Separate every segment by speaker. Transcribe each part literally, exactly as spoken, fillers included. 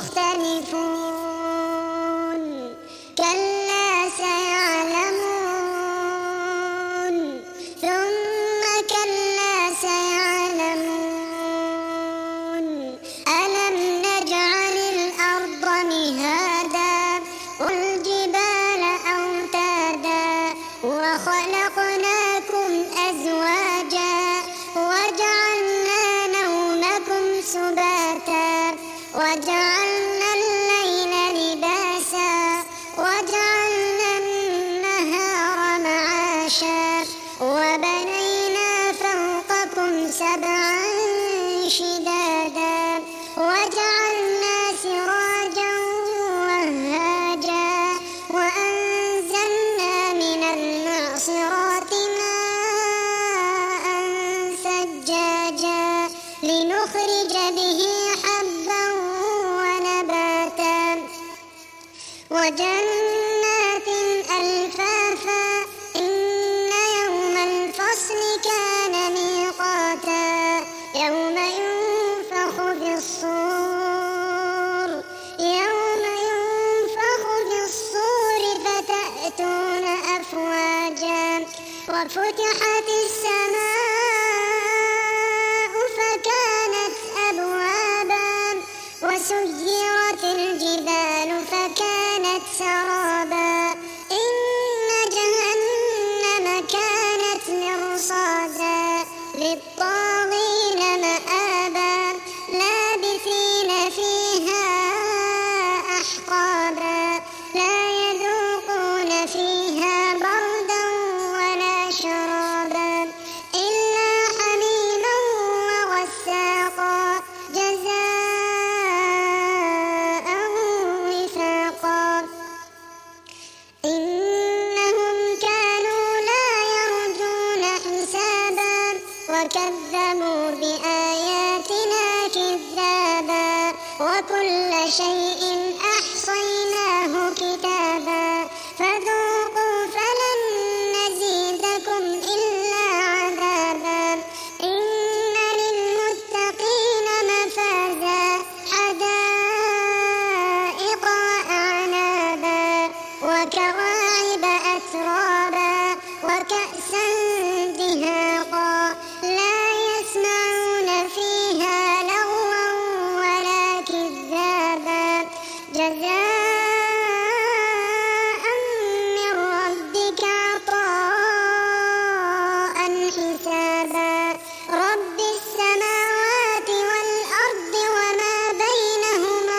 Speaker 1: مختلفون كلا سيعلمون ثم كلا سيعلمون ألم نجعل الأرض مهادا والجبال أوتادا وخلقناكم أزواجا وجعلنا نومكم سباتا وجعلنا الليل لباسا وجعلنا النهار معاشا وبنينا فوقكم سبعا شدادا وجعلنا سراجا وهاجا وأنزلنا من المعصرات ماء ثجاجا لنخرج به حبا ونباتا وجنات ألفافا إن يوم الفصل كان ميقاتا يوم ينفخ في الصور يوم ينفخ في الصور فتأتون أفواجا وفتحت السماء فكانت أبوابا وسيرت الجبال فكانت سرابا إن جهنم كانت مرصادا للطاغين مآبا لابثين فيها أحقابا لا يذوقون فيها بردا ولا شرابا إلا حميما وغساقا جزاء وفاقا إنهم كانوا لا يرجون حسابا وكذبوا بآياتنا كذابا وكل شيء أحصيناه كتابا فذوقوا فلن نزيدكم إلا عذابا إن للمتقين مفازا حدائق وأعنابا وكواعب أترابا وكأسا دهاقا لا يسمعون فيها لغوا ولا كذابا جزاء من ربك عطاء حسابا رب السماوات والأرض وما بينهما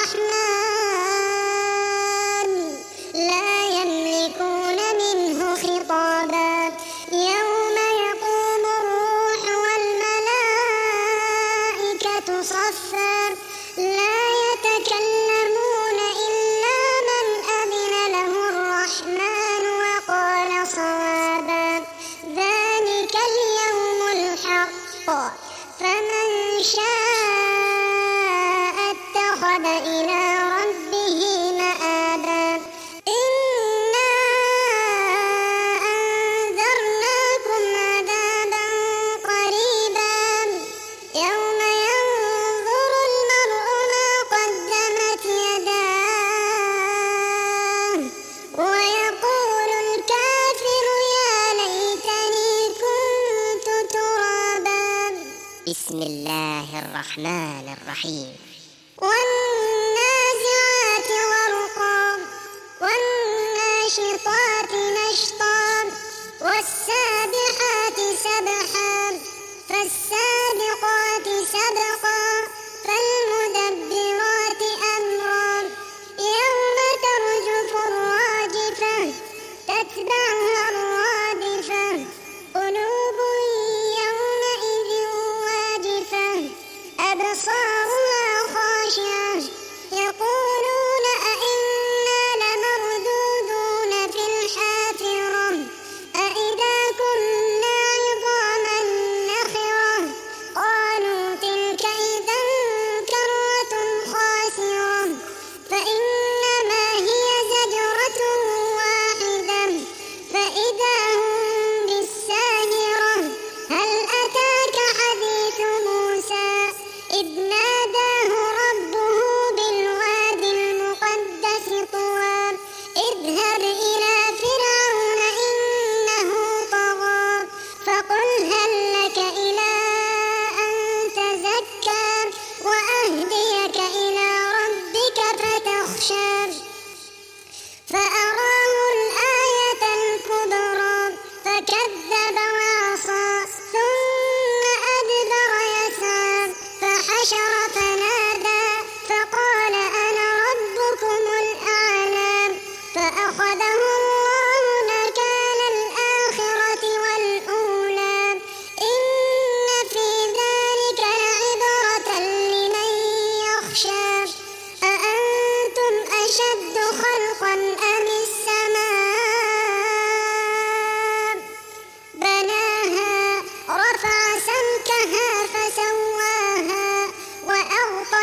Speaker 1: الرحمن لا يملكون منه خطابا يوم يقوم الروح والملائكة صفا لا يتكلمون إلا من أذن له الرحمن وقال صوابا ذلك اليوم الحق فمن شاء اتخذ إلى ربه مآبا إنا أنذرناكم عذابا قريبا يوم ينظر المرء ما قدمت يداه ويقول الكافر يا ليتني كنت ترابا بسم الله الرحمن الرحيم والنازعات غرقا والناشطات نشطا والسابحات سبحا فالسابقات سبقا فالمدبرات أمرا يوم ترجف الراجفة تتبعها الرادفة قلوب يومئذ واجفة أبصارها خاشعة يقولون أئنا لمردودون في الحافرة أئذا كنا عظاما نخرة قالوا تلك إذا كرة خاسرة فإنما هي زجرة واحدة فإذا هم بالساهرة هل أتاك حديث موسى إذ ناداه ربه بالوادي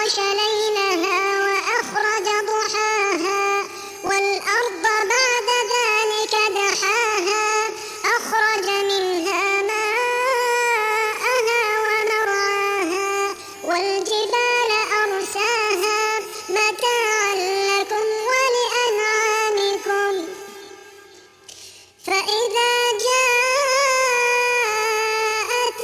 Speaker 1: وأغطش ليلها وأخرج ضحاها والأرض بعد ذلك دحاها أخرج منها ماءها ومرعاها والجبال أرساها متاعا لكم ولأنعامكم فإذا جاءت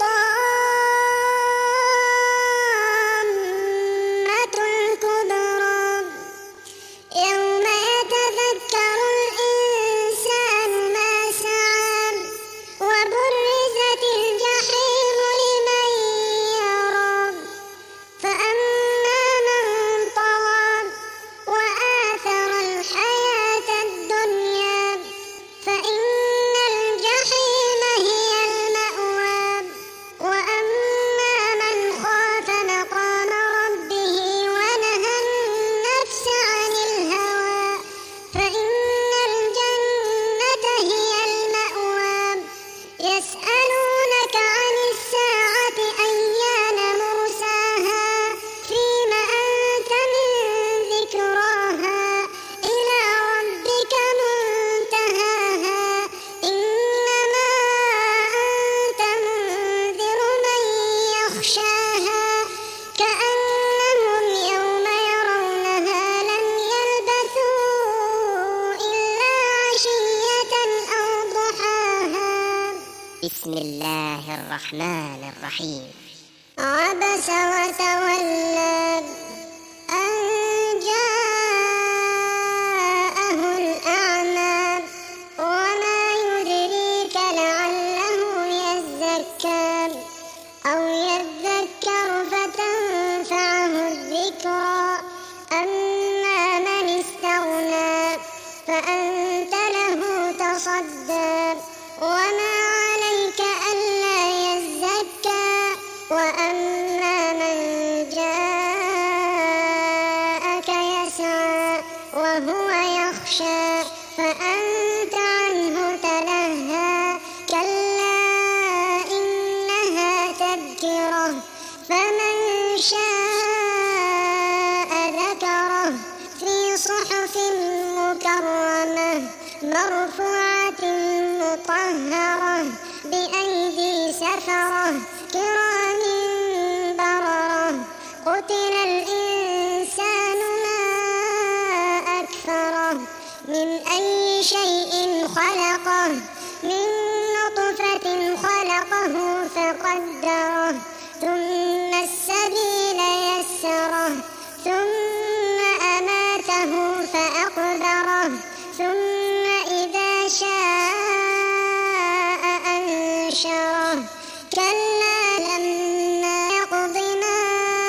Speaker 1: الطامة الكبرى يوم يتذكر الإنسان ما سعى وبرزت الجحيم لمن يرى فأما من طغى وآثر الحياة الدنيا فإن الجحيم هي المأوى وأما من خاف مقام ربه ونهى النفس عن الهوى فإن الجنة هي المأوى يسألونك عن الساعة أيان مرساها فيم أنت من ذكراها إلى ربك منتهاها إنما أنت منذر من يخشاها كأنهم يوم يرونها لم يلبثوا إلا عشية أو ضحاها. بسم الله الرحمن الرحيم. عبس وتولى أن جاءه الأعمى وما يدريك لعله يزكى أو يذكر فتنفعه الذكرى أما من استغنى فأنت له تصدى وما عليك ألا يزكى وأما من جاءك يسعى وهو يخشى فأنت عنه تلهى كلا إنها تذكرة فمن شاء ذكره في صحف مكرمة مرفوعة مطهرة بأيدي سفرة كرام بررة قتل الإنسان ما أكفره من أي شيء خلقه من نطفة خلقه فقدره ثم السبيل يسره ثم أماته فأقبره ثم إذا شاء أنشره كلا لما يقض ما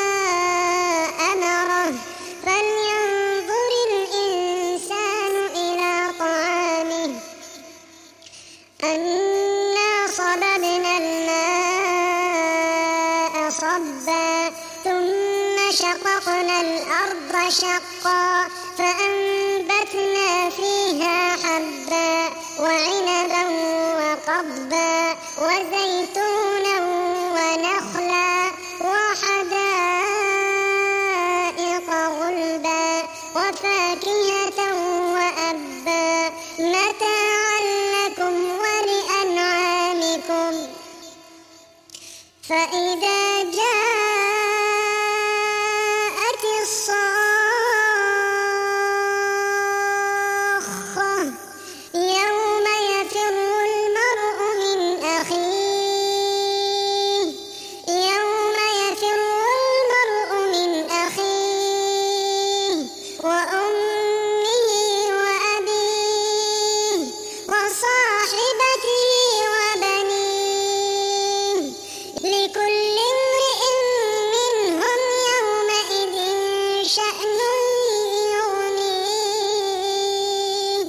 Speaker 1: أمره فلينظر الإنسان إلى طعامه أنا صببنا الماء صبا ثم شققنا الأرض شقا فأنبتنا فيها حبا وعنبا وقضبا وزيتونا ونخلا وحدائق غلبا وفاكهة وأبا متاعا لكم ولأنعامكم فإذا جاءت الصاخة يوم يفر المرء من أخيه يوم يفر المرء من أخيه وأمه وأبيه وصاحبته وبنيه لكل امرئ منهم يومئذ شأن يغنيه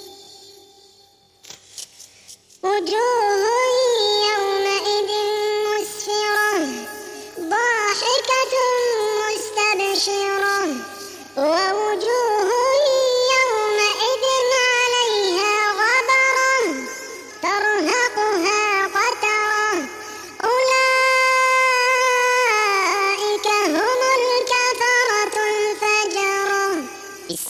Speaker 1: وجوه يومئذ مسفرة ضاحكة مستبشرة ووجوه يومئذ عليها غبرة ترهقها قترة أولئك هم الكفرة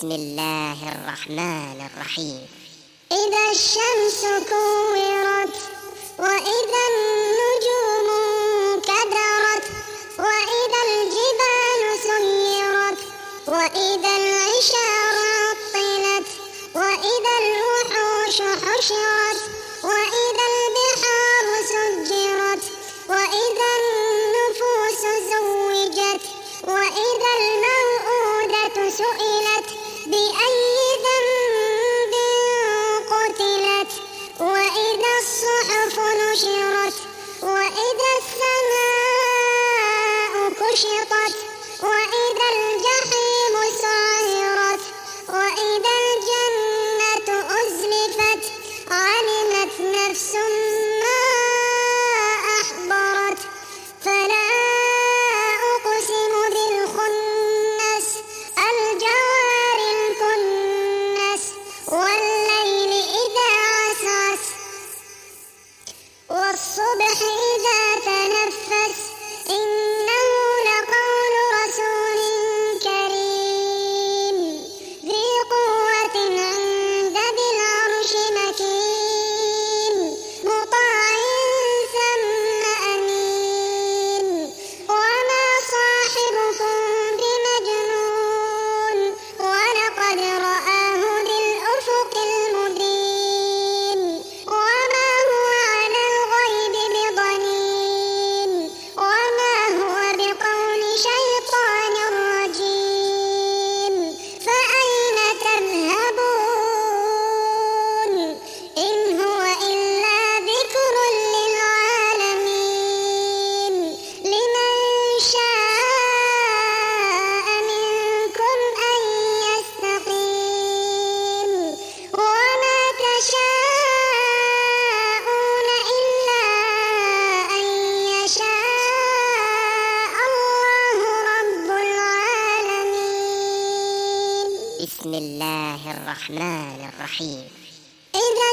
Speaker 2: بسم الله الرحمن الرحيم.
Speaker 1: إذا الشمس كورت وإذا النجوم انكدرت وإذا الجبال سيرت وإذا العشار عطلت وإذا الوحوش حشرت وإذا البحار سجرت وإذا النفوس زوجت وإذا الموءودة سئلت بأي ذنب قتلت وإذا الصحف نشرت وإذا السماء كشطت وإذا الجحيم سعرت وإذا الجنة أزلفت علمت نفس ما أحضرت فلا أقسم بالخنس الجوار الكنس والليل إذا عسعس والصبح إذا تنفس إنه لقول رسول كريم ذي قوة عند ذي العرش مكين مطاع ثم أمين وما صاحبكم بمجنون ولقد رآه بالأفق المبين وما هو على الغيب بضنين وما هو بقول شيطان رجيم فأين تذهبون إن هو إلا ذكر للعالمين لمن شاء منكم أن يستقيم وما تشاءون إلا أن يشاء الله رب العالمين.
Speaker 2: بسم الله الرحمن الرحيم.
Speaker 1: إذا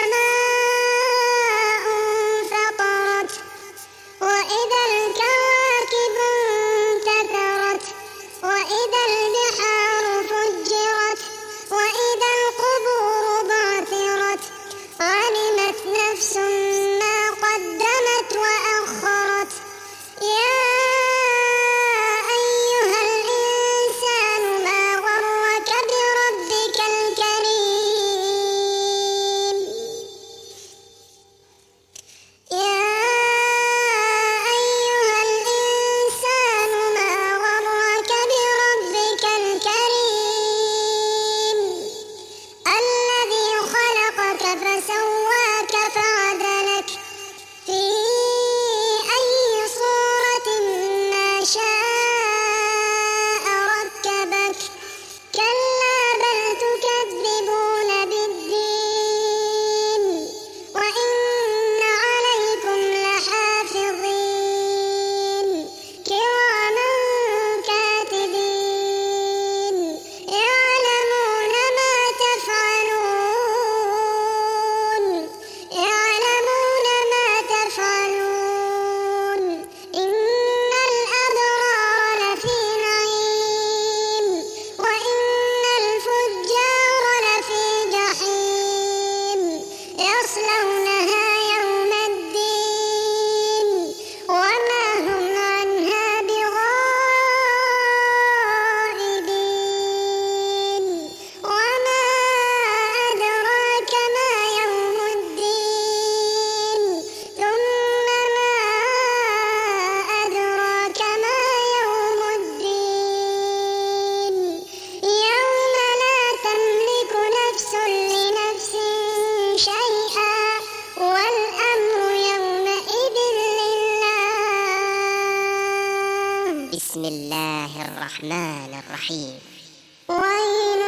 Speaker 1: السماء انفطرت وإذا الكواكب انتثرت وإذا البحار فجرت وإذا القبور بعثرت علمت نفس ما قدمت وأخرت يا أيها الإنسان ما غرك بربك الكريم يا أيها الإنسان ما غرك بربك الكريم الذي خلقك فسواك فعدلك في أي صورة ما شاء ركبك كلا بل تكذبون بالدين وإن عليكم لحافظين كراما كاتبين يعلمون ما تفعلون يعلمون ما تفعلون إن الأبرار لفي نعيم وإن الفجار لفي جحيم يصلونها يوم الدين وما هم عنها بغائبين وما أدراك ما يوم الدين ثم ما أدراك ما يوم الدين يوم لا تملك نفس لنفس شيئا والأمر يومئذ لله.
Speaker 2: بسم الله الرحمن الرحيم.
Speaker 1: ويل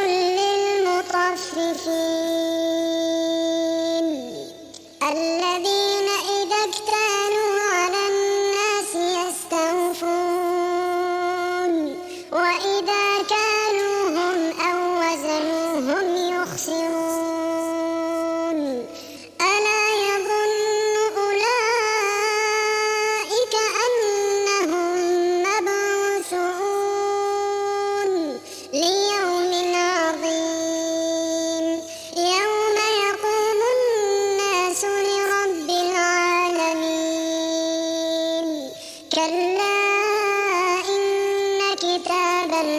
Speaker 1: للمطففين الذين إذا اكتالوا على الناس يستوفون وإذا كالوهم أو وزنوهم يخسرون ألا يظن أولئك أنهم مبعوثون ليوم عظيم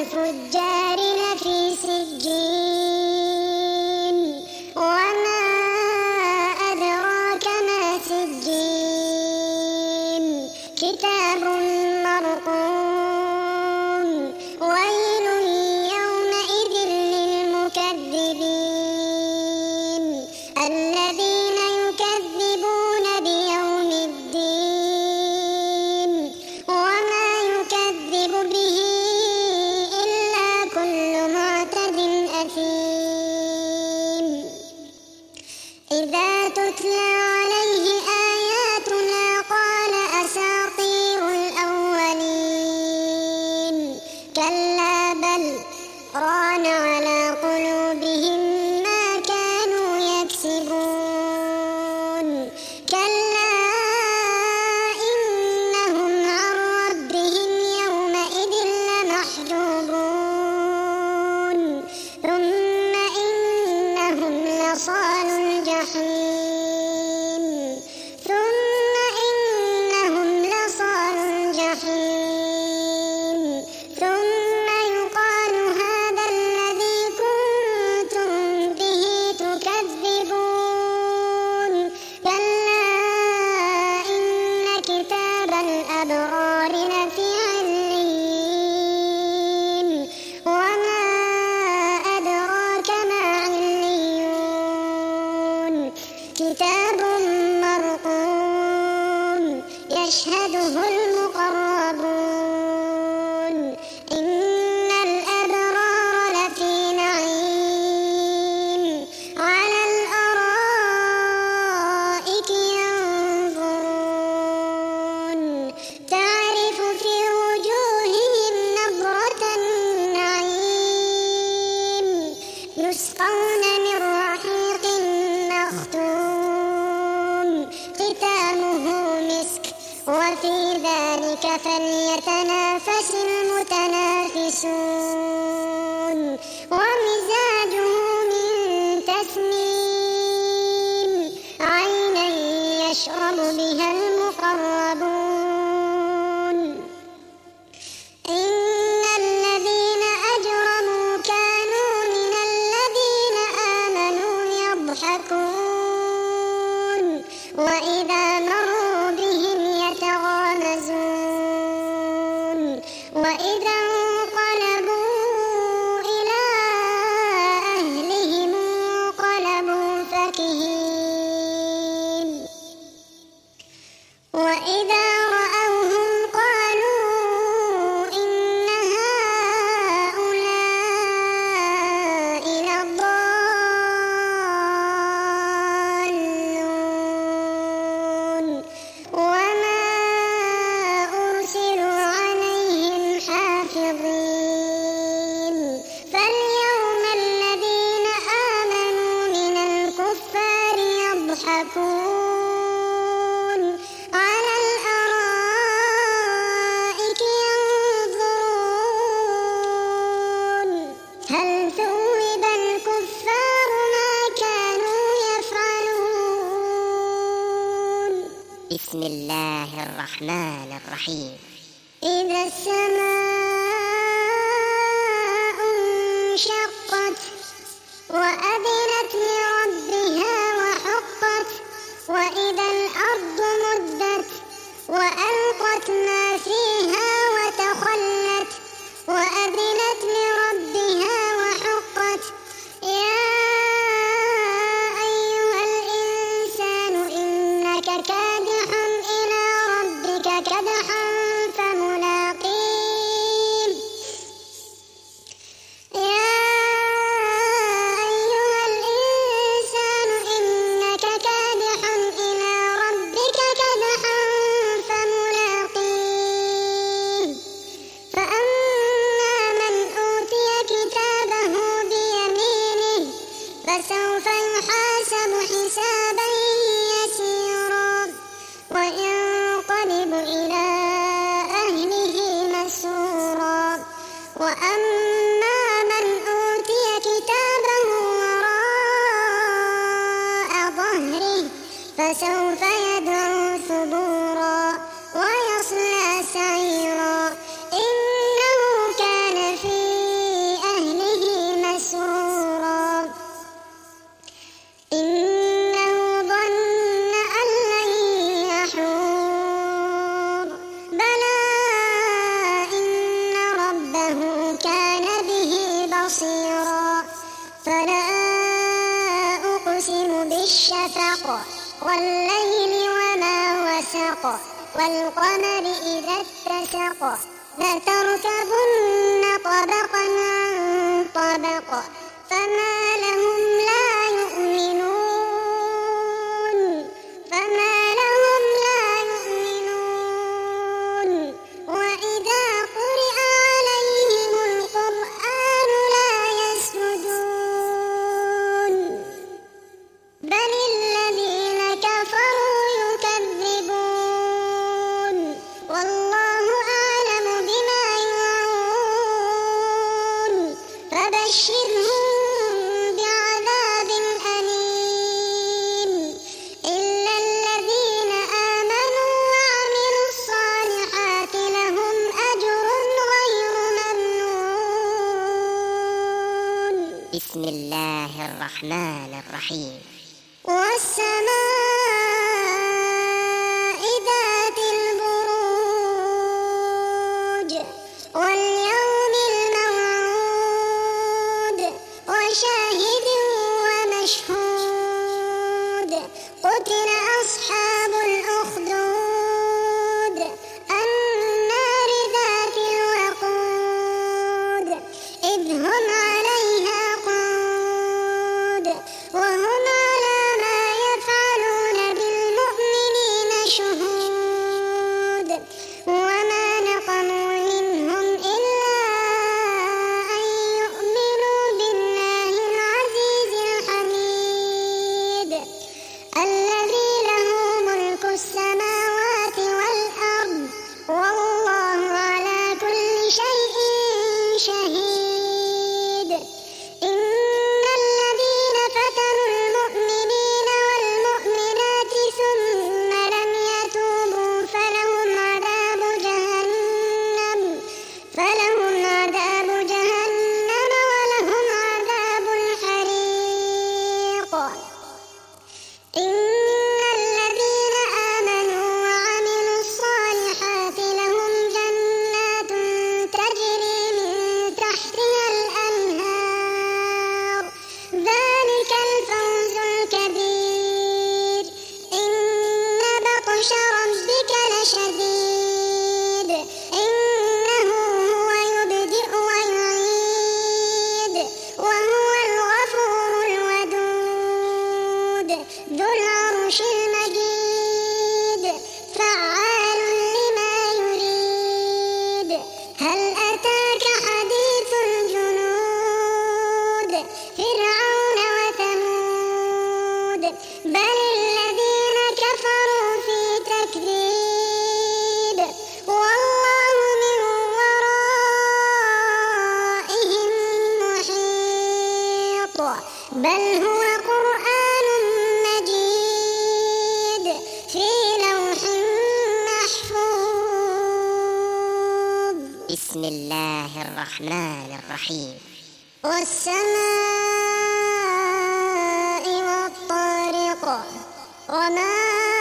Speaker 1: الفجار لفي سجين وما أدراك ما سجين كتاب مرقوم ويل يومئذ للمكذبين الذين يكذبون بيوم الدين وما يكذب به إلا كل معتد أثيم إذا تتلى عليه آياتنا قال أساطير الأولين كلا بل ران على قلوبهم ما كانوا يكسبون كلا إنهم عن ربهم يومئذ لمحجوبون ثم إنهم لصالوا الجحيم ثم إنهم لصالوا الجحيم ثم يقال هذا الذي كنتم به تكذبون كلا إن كتاب الأبرار لفي عليين وما أدراك ما عليون كتاب مرقوم يشهده المقربون إن الأبرار لفي نعيم على الأرائك ينظرون تعرف في وجوههم نضرة النعيم يسقون من رحيق مختوم ختامه مسك وفي ذلك فليتنافس المتنافسون ومزاجه من تسنيم عينا يشرب بها المقربون إن الذين أجرموا كانوا من الذين آمنوا يضحكون وإذا مروا بهم يتغامزون وإذا انقلبوا إلى أهلهم انقلبوا فكهين وإذا رأوهم قالوا إن هؤلاء لضالون وما أرسلوا عليهم حافظين فاليوم الذين آمنوا من الكفار يضحكون على الأرائك ينظرون هل ثوب الكفار ما كانوا يفعلون
Speaker 2: بسم الله الرحمن الرحيم
Speaker 1: إذا السماء انشقت وأذنت لربها وحقت وإذا الأرض مدت وألقت ما فيها وتخلت وأذنت لربها وحقت يا أيها الإنسان إنك كادح إلى ربك كدحا فملاقيه يا أيها الإنسان إنك كادح إلى ربك كدحا فملاقيه فأما من أوتي كتابه بيمينه فسوف يحاسب حسابا يسيرا وينقلب إلى أهله مسرورا وأما من أوتي كتابه وراء ظهره فسوف يدعو ثبورا ويصلى سعيرا إنه كان في الشفق والليل وما وسق والقمر إذا اتسق لتركبن طبقا عن طبق فما لهم لا يؤمنون فما لهم لا يؤمنون وإذا قرئ عليهم القرآن لا يسجدون بل الذين كفروا يكذبون والله أعلم بما يوعون فبشرهم بعذاب أليم إلا الذين آمنوا وعملوا الصالحات لهم أجر غير ممنون.
Speaker 2: بسم الله الرحمن الرحيم.
Speaker 1: والسماء ذات البروج واليوم الموعود وشاهد ومشهود قتل أصحاب الأخدود النار ذات الوقود إذ هم عليها قعود وهم على ما يفعلون بالمؤمنين شهود وما نقموا منهم إلا أن يؤمنوا بالله العزيز الحميد الذي له ملك السماوات والأرض والله على كل شيء شهيد. إن الذين فتنوا المؤمنين والمؤمنات ثم لم يتوبوا فلهم عذاب جهنم فلهم عذاب جهنم ولهم عذاب الحريق. إن الذين آمنوا وعملوا الصالحات لهم جنات تجري من تحتها الأنهار ذلك الفوز الكبير. إن بطش ربك لشديد إنه هو يبدئ ويعيد وهو الغفور الودود ذو العرش المجيد فعال لما يريد. هل أتاك حديث الجنود فرعون وثمود بل الذين كفروا في تكذيب والله من ورائهم محيط بل هو قرآن مجيد في لوح محفوظ.
Speaker 2: بسم الله الرحمن الرحيم.
Speaker 1: والسماء والطارق وما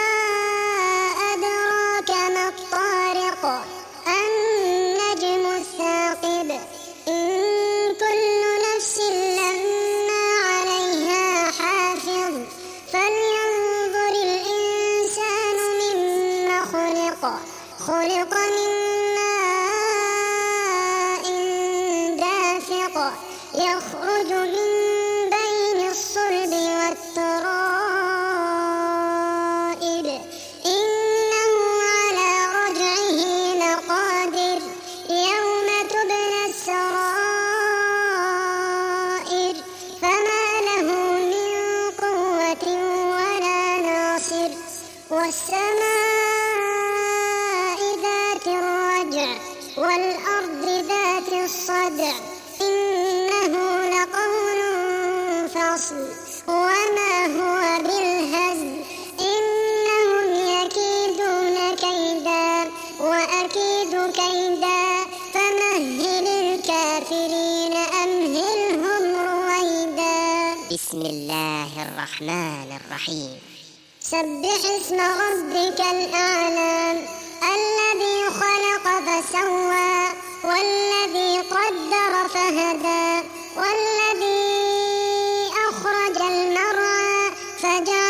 Speaker 1: أدراك ما الطارق النجم الثاقب إن كل نفس لما عليها حافظ فلينظر الإنسان مما خلق خلق من ماء دافق يخرج من بين الصلب والترائب إنه على رجعه لقادر يوم تبلى السرائر فما له من قوة ولا ناصر. والسماء ذات الرجع والأرض ذات الصدع إنه لقول فصل وما هو بالهزل إنهم يكيدون كيدا وأكيد كيدا فمهل الكافرين أمهلهم رويدا.
Speaker 2: بسم الله الرحمن الرحيم.
Speaker 1: سبح اسم ربك الأعلى الذي خلق فسوى والذي قدر فهدى والذي أخرج المرعى فجعل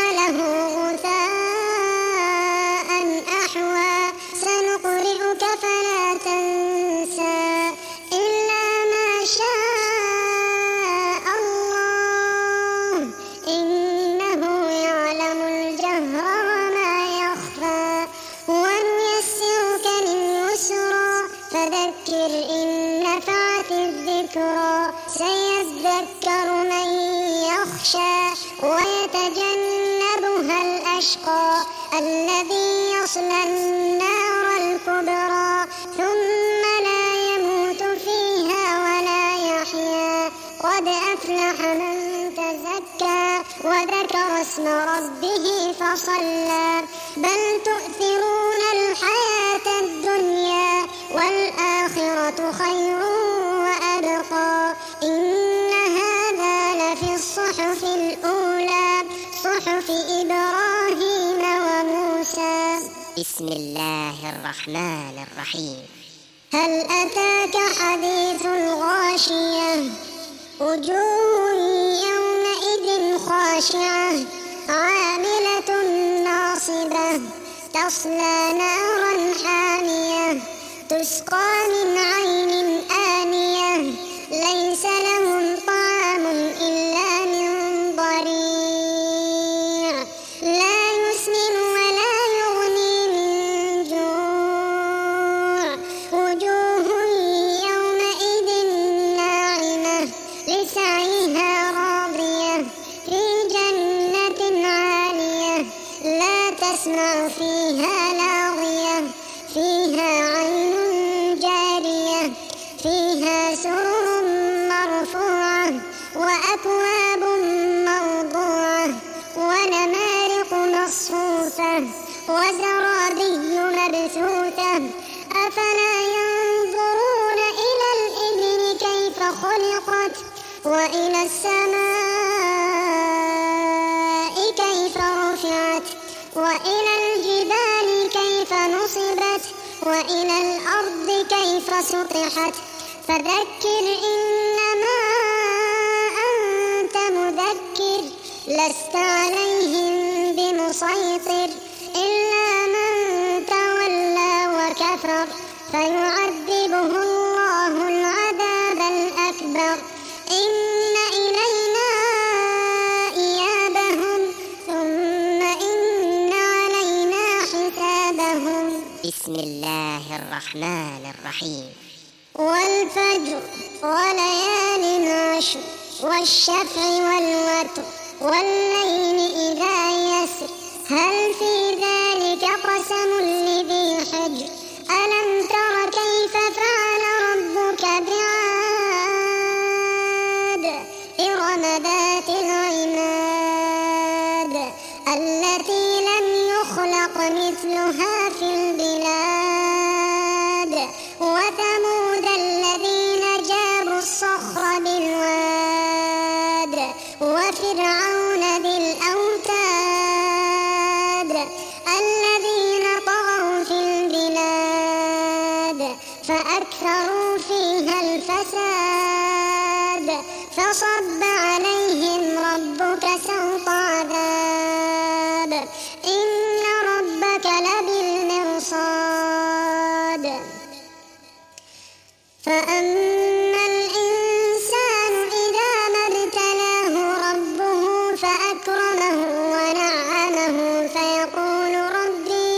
Speaker 1: الذكرى سيذكر من يخشى ويتجنبها الأشقى الذي يصلى النار الكبرى ثم لا يموت فيها ولا يحيا قد أفلح من تزكى وذكر اسم ربه فصلى بل تؤثرون الحياة الدنيا والآخرة خير وأبقى إن هذا لفي الصحف الأولى صحف إبراهيم وموسى.
Speaker 2: بسم الله الرحمن الرحيم.
Speaker 1: هل أتاك حديث الغاشية وجوه يومئذ خاشعة عاملة ناصبة تصلى نارا حامية تسقى من عين آنية ليس لهم طعام إلا من ضريع لا يسمن ولا يغني من جوع وجوه يومئذ ناعمة لسعيها راضية في جنة عالية لا تسمع فيها لاغية فيها عين جارية فيها سرر مرفوعة وأكواب موضوعة ونمارق مصفوفة وزرابي مبثوثة أفلا ينظرون إلى الإبل كيف خلقت وإلى السماء كيف رفعت وإلى الجبال كيف نصبت وإلى الأرض كيف سطحت فذكر إنما أنت مذكر لست عليهم بمسيطر إلا من تولى وكفر فيعذبه الله العذاب الأكبر إن إلينا إيابهم ثم إن علينا حسابهم.
Speaker 2: بسم الله الرحمن الرحيم.
Speaker 1: والفجر وليال عشر والشفع والوتر والليل إذا يسر هل في ذلك قسم لذي حجر ألم تر كيف فعل ربك بعاد إرم ذات العماد التي لم يخلق مثلها في البلاد وثمود الذين جابوا الصخر بالواد وفرعون ذي الأوتاد الذين طغوا في البلاد فأكثروا فيها الفساد فصب عليهم ربك سوط عذاب إن ربك لبالمرصاد. فأما الإنسان إذا ما ابتلاه ربه فأكرمه ونعمه فيقول ربي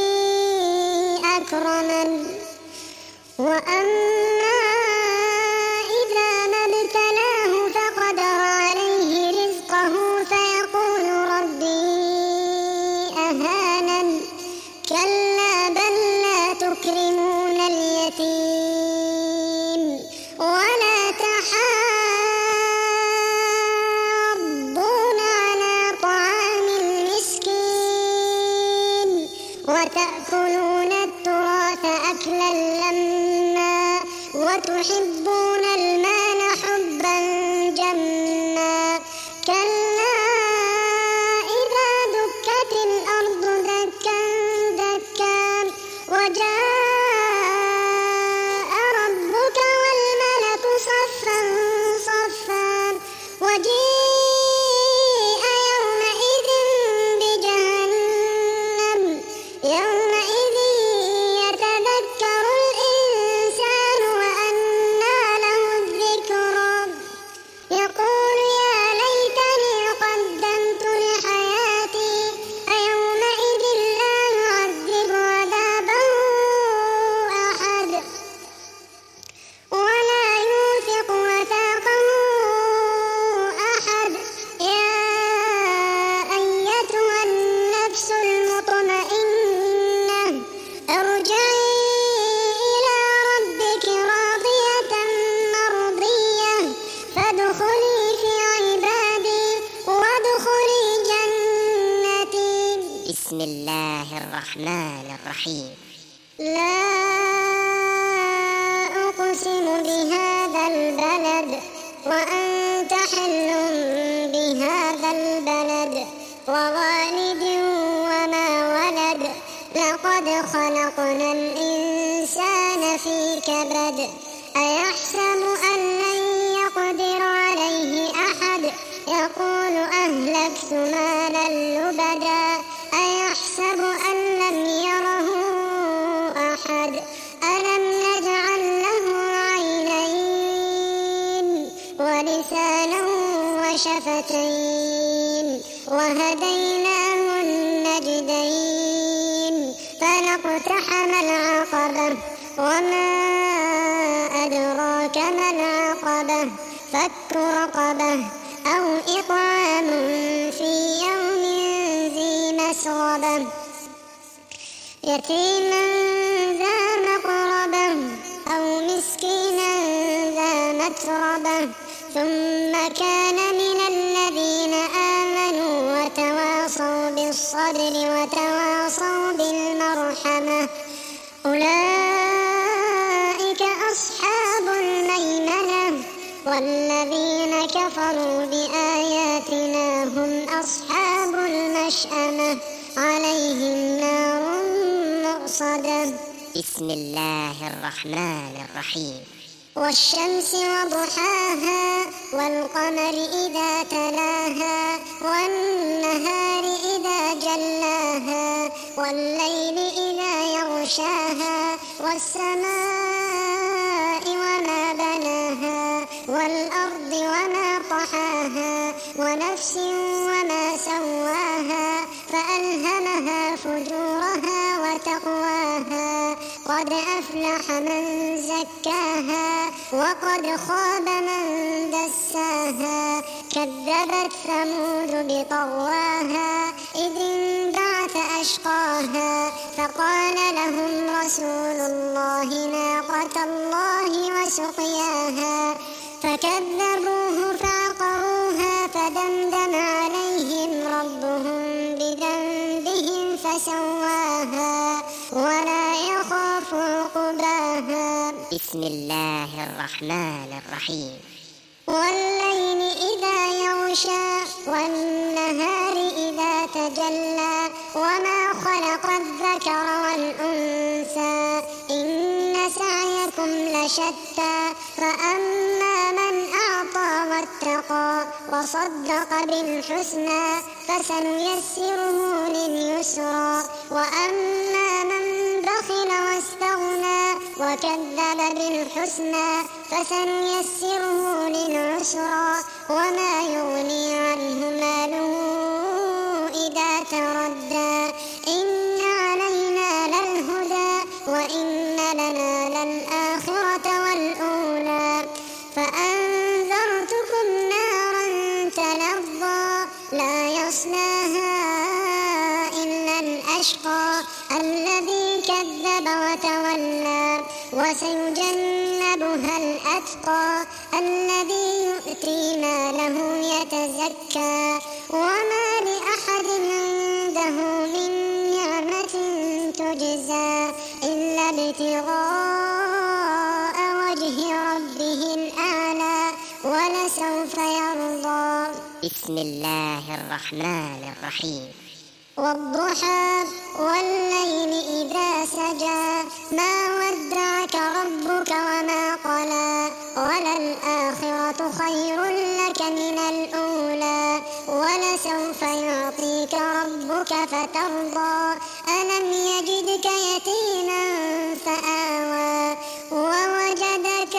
Speaker 1: أكرمن وأما إذا ما ابتلاه فقدر عليه
Speaker 2: الرحمن الرحيم.
Speaker 1: لا أقسم بهذا البلد وأنت حل بهذا البلد ووالد وما ولد لقد خلقنا الإنسان في كبد أيحسب أن لن يقدر عليه أحد يقول أهلكت مالا لبدا أيحسب أن لم يره أحد ألم نجعل له عينين ولسانا وشفتين وهديناه النجدين فلاقتحم العقبة وما أدراك ما العقبة فك رقبة أو إطعام في يوم ذي مسغبة يتيما ذا مقربة أو مسكينا ذا متربة ثم كان من الذين آمنوا وتواصوا بالصبر وتواصوا بالمرحمة أولئك أصحاب الميمنة والذين كفروا بآياتنا هم أصحاب المشأمة عليهم نار مؤصدة.
Speaker 2: بسم الله الرحمن الرحيم.
Speaker 1: والشمس وضحاها والقمر إذا تلاها والنهار إذا جلاها والليل إذا يغشاها والسماء وما بناها والأرض وما طحاها ونفس وما سواها فألهمها فجورها وتقواها قد أفلح من زكاها وقد خاب من دساها كذبت ثمود بطغواها إذ انبعث أشقاها فقال لهم رسول الله ناقة الله وسقياها فكذبوه فعقروها فدمدم عليهم ربهم بذنبهم فسواها ولا يخاف عقباها.
Speaker 2: بسم الله الرحمن الرحيم.
Speaker 1: والليل إذا يغشى والنهار إذا تجلى وما خلق الذكر والأنثى إن سعيكم لشتى فأما من أعطى واتقى وصدق بالحسنى فسنيسره لليسرى وأما من بخل واستغنى وكذب بالحسنى فسنيسره للعسرى وما يغني عنه ماله إذا تردى إن علينا للهدى وإن لنا للآخرة والأولى فأنذرتكم نارا تلظى لا يصلاها إلا الأشقى الذي كذب وتولى وسيجنبها الأتقى الذي يؤتي ماله يتزكى وما لأحد عنده من نعمة تجزى إلا ابتغاء وجه ربه الأعلى ولسوف يرضى.
Speaker 2: بسم الله الرحمن الرحيم.
Speaker 1: والضحى والليل إذا سجى ما ودعك ربك وما قلى وللآخرة خير لك من الأولى ولسوف يعطيك ربك فترضى ألم يجدك يتيما فآوى ووجدك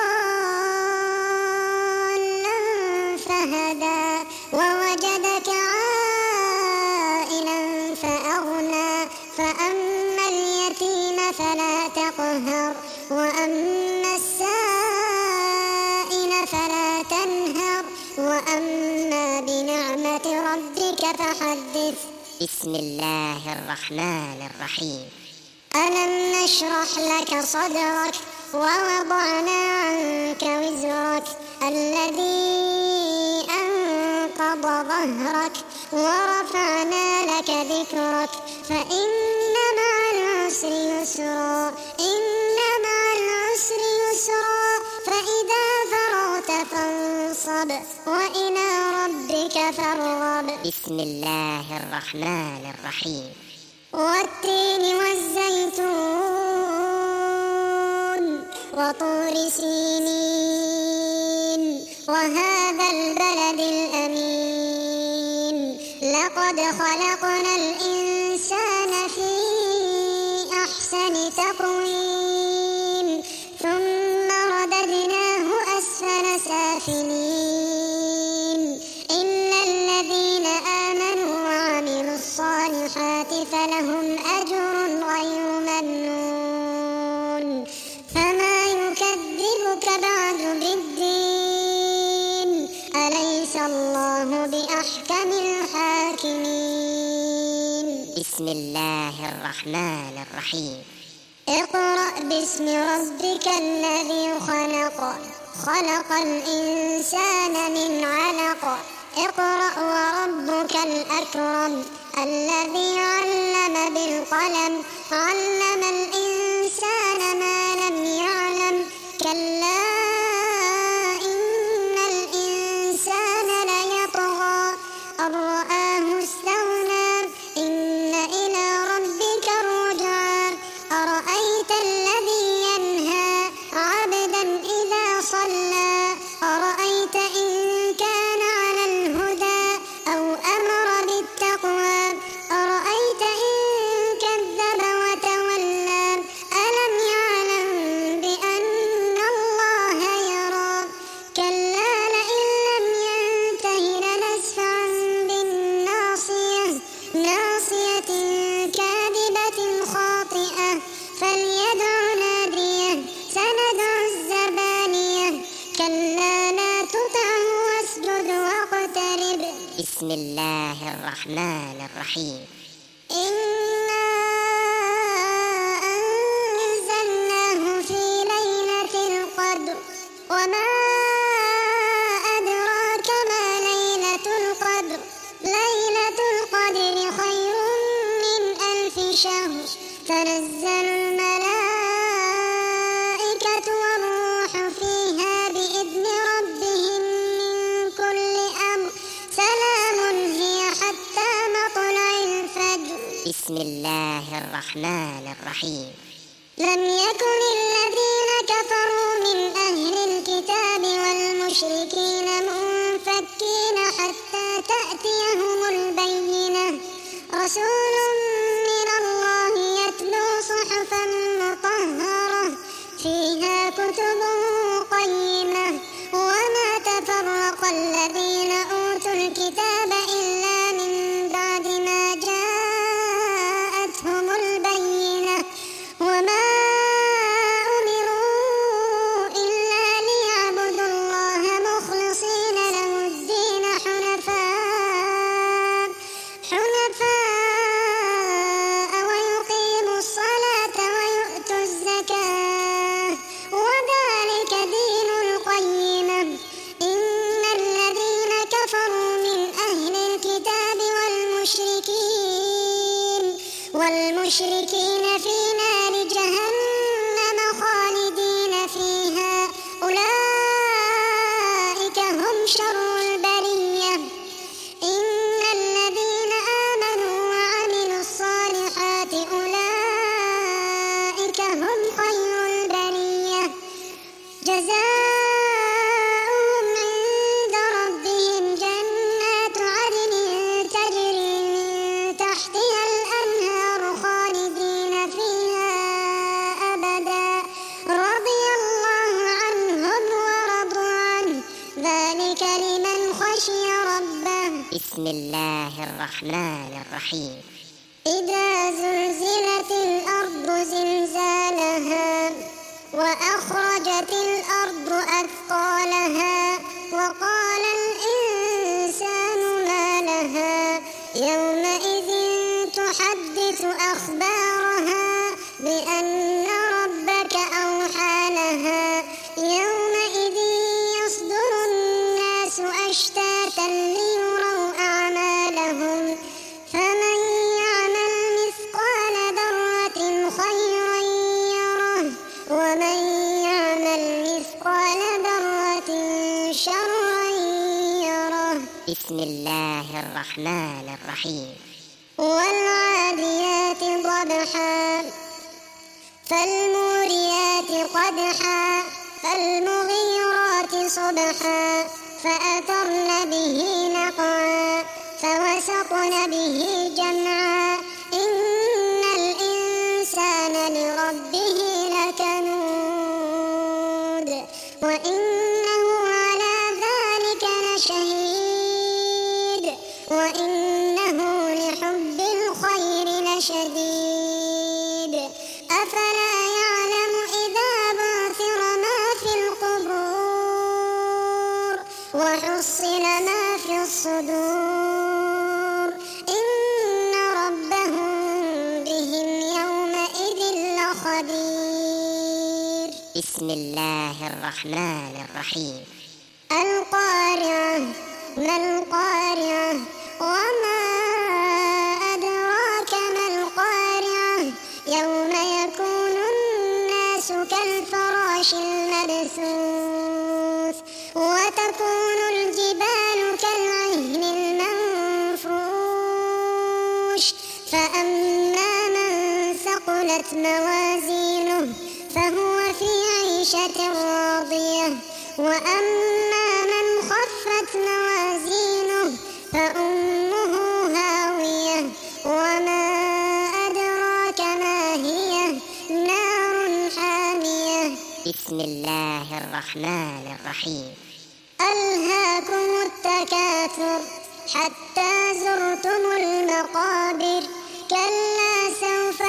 Speaker 1: ضالا فهدى ووجدك عائلا فأغنى فأما اليتيم فلا تقهر وأما السائل فلا تنهر وأما بنعمة ربك فحدث.
Speaker 2: بسم الله الرحمن الرحيم.
Speaker 1: ألم نشرح لك صدرك ووضعنا عنك وزرك الذي أنقض ظهرك ورفعنا لك ذكرك فإن فانصب وإلى ربك فارغب.
Speaker 2: بسم الله الرحمن الرحيم.
Speaker 1: والتين والزيتون وطور سينين وهذا البلد الأمين لقد خلقنا الإنسان في أحسن تقويم ثم رددناه أسفل سافلين إلا الذين آمنوا وعملوا الصالحات فلهم أجر غير ممنون. فما يكذبك بعد بالدين أليس الله بأحكم الحاكمين.
Speaker 2: بسم الله الرحمن الرحيم.
Speaker 1: اقرأ باسم ربك الذي خلق خلق الإنسان من علق اقرأ وربك الأكرم الذي علم بالقلم علم الإنسان ما لم يعلم كلا إن الإنسان ليطغى أن رآه استغنى إن إلى ربك الرجعى أرأيت الذي ينهى عبدا إذا صلى أرأيت إن كان على الهدى أو أمر بالتقوى أرأيت إن كذب وتولى ألم يعلم بأن الله يرى كلا لئن لم ينته لنسفعا بالناصية ناصية كاذبة خاطئة فليدع ناديه سندع الزبانية كلا لا تطعه واسجد واقترب.
Speaker 2: بسم الله الرحمن الرحيم.
Speaker 1: إنا أنزلناه في ليلة القدر وما أدراك ما ليلة القدر ليلة القدر خير من ألف شهر تنزل الملائكة والروح فيها بإذن ربهم من كل أمر سلام هي حتى مطلع الفجر.
Speaker 2: بسم الله الرحمن الرحيم.
Speaker 1: لم يكن الذين كفروا من أهل الكتاب والمشركين منفكين حتى تأتيهم البينة رسول من الله يتلو صحفا مطهرة فيها كتب قيمة وما تفرق الذين أوتوا الكتاب إلا من بعد ما جاءتهم البينة وما أمروا إلا ليعبدوا الله مخلصين له الدين حنفاء حنفاء ويقيموا الصلاة ويؤتوا الزكاة وذلك دين القيمة. إن الذين كفروا من أهل الكتاب والمشركين والمشركين في نار جهنم خالدين فيها أولئك هم شر البرية. إن الذين آمنوا وعملوا الصالحات أولئك هم خير البرية جزاؤهم عند ربهم جنات عدن تجري من تحتها الأنهار خالدين فيها أبدا رضي الله عنهم ورضوا عنه ذلك لمن خشي ربه.
Speaker 2: بسم الله الرحمن الرحيم.
Speaker 1: إذا زلزلت الأرض زلزالها وأخرجت الأرض أثقالها وقال الإنسان ما لها يومئذ تحدث أخبارها بأن ربك أوحى لها يومئذ يصدر الناس أشتاتا ليروا أعمالهم فمن يعمل مثقال ذرة خيرا يره ومن يعمل مثقال ذرة
Speaker 2: بسم الله الرحمن الرحيم.
Speaker 1: والعاديات ضبحا فالموريات قدحا فالمغيرات صبحا فأثرن به نقعا فوسطن به جمعا إن الإنسان لربه لكنود وإنه على ذلك لشهيد وإنه لحب الخير لشديد أفلا يعلم إذا بعثر ما في القبور وحصل ما في الصدور إن ربهم بهم يومئذ لخبير.
Speaker 2: بسم الله الرحمن الرحيم.
Speaker 1: القارعة ما القارعة وما أدراك ما القارعة يوم يكون الناس كالفراش المبثوث وتكون الجبال كالعهن المنفوش فأما من ثقلت موازينه فهو في عيشة راضية وأما من خفت موازينه فأمه هاوية وما أدراك ما هي نار حامية.
Speaker 2: بسم الله الرحمن الرحيم.
Speaker 1: ألهاكم التكاثر حتى زرتم المقابر كلا سوف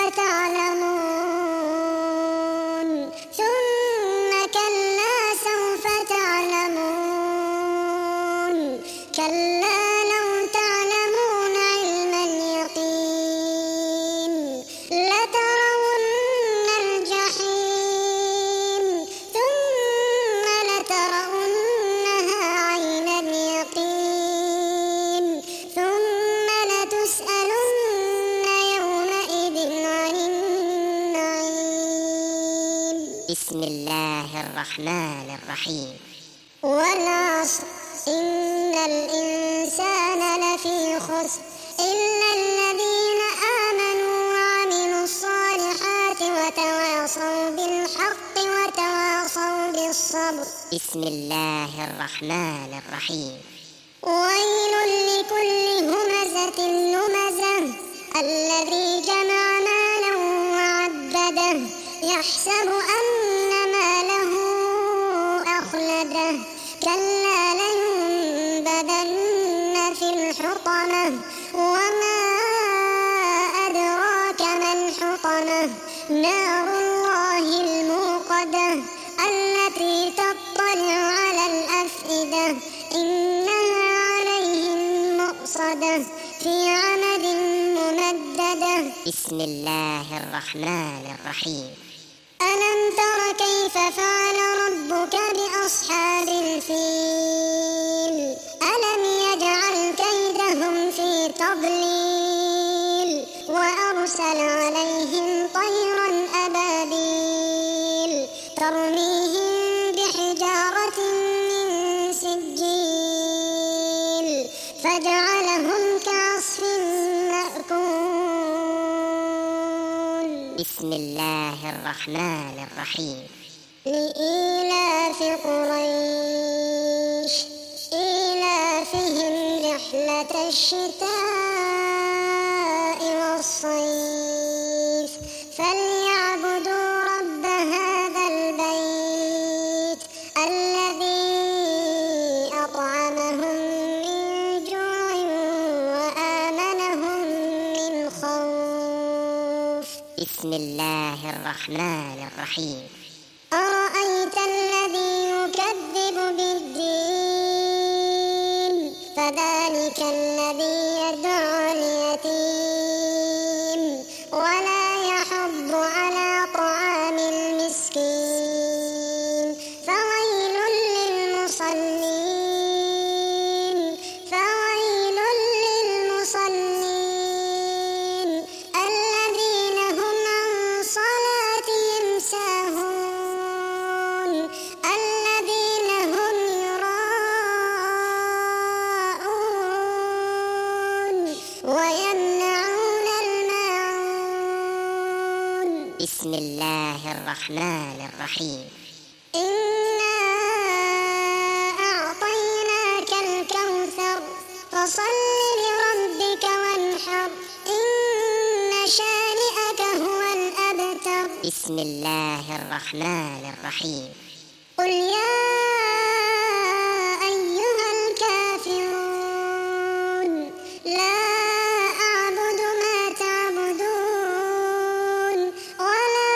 Speaker 1: تعلمون ثم كلا سوف تعلمون كلا لو تعلمون علم اليقين لترون الجحيم ثم لترونها عين اليقين ثم لتسألن يومئذ عن النعيم.
Speaker 2: بسم الله الرحمن الرحيم.
Speaker 1: والعصر إن الإنسان لفي خسر إلا الذين آمنوا وعملوا الصالحات وتواصوا بالحق وتواصوا بالصبر.
Speaker 2: بسم الله الرحمن الرحيم.
Speaker 1: ويل لكل همزة لمزة الذي جمع مالا وعدده يحسب أن ماله أخلده كلا لينبذن في الحطمة وما أدراك ما الحطمة نار الله الموقدة التي تطلع على الأفئدة إنها عليهم مؤصدة في عمد ممددة.
Speaker 2: بسم الله الرحمن الرحيم.
Speaker 1: ألم تر كيف فعل ربك بأصحاب الفيل ألم يجعل كيدهم في تضليل وأرسل عليهم طيرا أبابيل ترميهم بحجارة من سجيل فجعلهم كعصف مأكول.
Speaker 2: بسم الله الرحمن الرحيم.
Speaker 1: لإيلاف قريش إيلافهم رحلة الشتاء والصيف فليعبدوا رب هذا البيت الذي أطعمهم من جوع وآمنهم من خوف.
Speaker 2: بسم الله الرحمن الرحيم.
Speaker 1: أرأيت الذي يكذب بالدين فذلك الذي يدعو اليتيم ولا يحض على طعام المسكين فويل للمصلين فويل للمصلين الذين هم عن صلاتهم ساهون الذين هم يراءون
Speaker 2: بسم الله الرحمن الرحيم.
Speaker 1: إنا أعطيناك الكوثر فصل لربك وانحر إن شانئك هو الأبتر.
Speaker 2: بسم الله الرحمن الرحيم.
Speaker 1: قل يا أيها الكافرون لا أعبد ما تعبدون ولا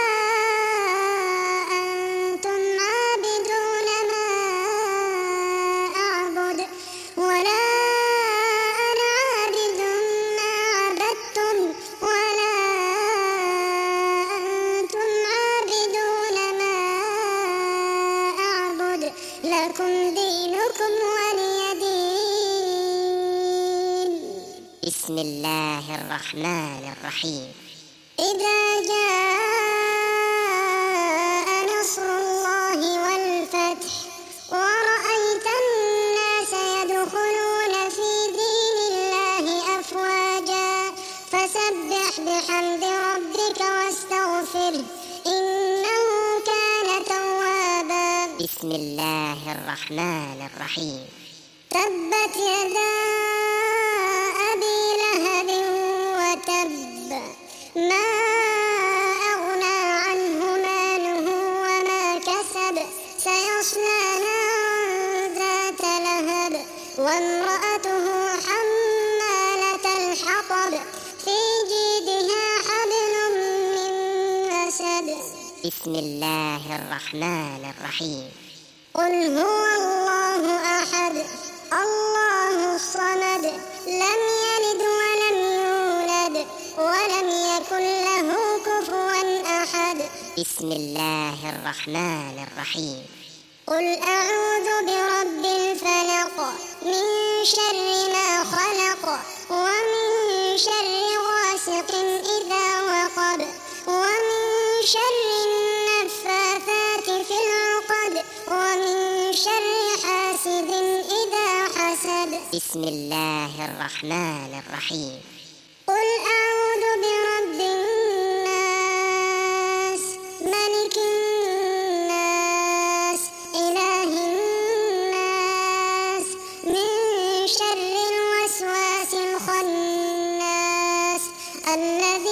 Speaker 1: أنتم عابدون ما أعبد ولا أنا عابد ما عبدتم ولا أنتم عابدون ما أعبد لكم دينكم ولي دين.
Speaker 2: بسم الله الرحمن الرحيم.
Speaker 1: إذا جاء نصر الله والفتح ورأيت الناس يدخلون في دين الله أفواجا فسبح بحمد ربك واستغفره إنه كان توابا.
Speaker 2: بسم الله الرحمن الرحيم.
Speaker 1: تبت يدا أبي لهب وتب ما أغنى عنه ماله وما كسب سيصلى نارا ذات لهب وامرأته حمالة الحطب في جيدها حبل من مسد.
Speaker 2: بسم الله الرحمن الرحيم.
Speaker 1: قل هو الله أحد الله الصمد لم يلد ولم يولد ولم يكن له كفوا أحد.
Speaker 2: بسم الله الرحمن الرحيم.
Speaker 1: قل أعوذ برب الفلق من شر ما خلق ومن شر غاسق إذا وقب ومن شر النفاثات في العقد ومن شر حاسد إذا حسد.
Speaker 2: بسم الله الرحمن الرحيم.
Speaker 1: قل أعوذ برب الناس ملك الناس إله الناس من شر الوسواس الخناس الذي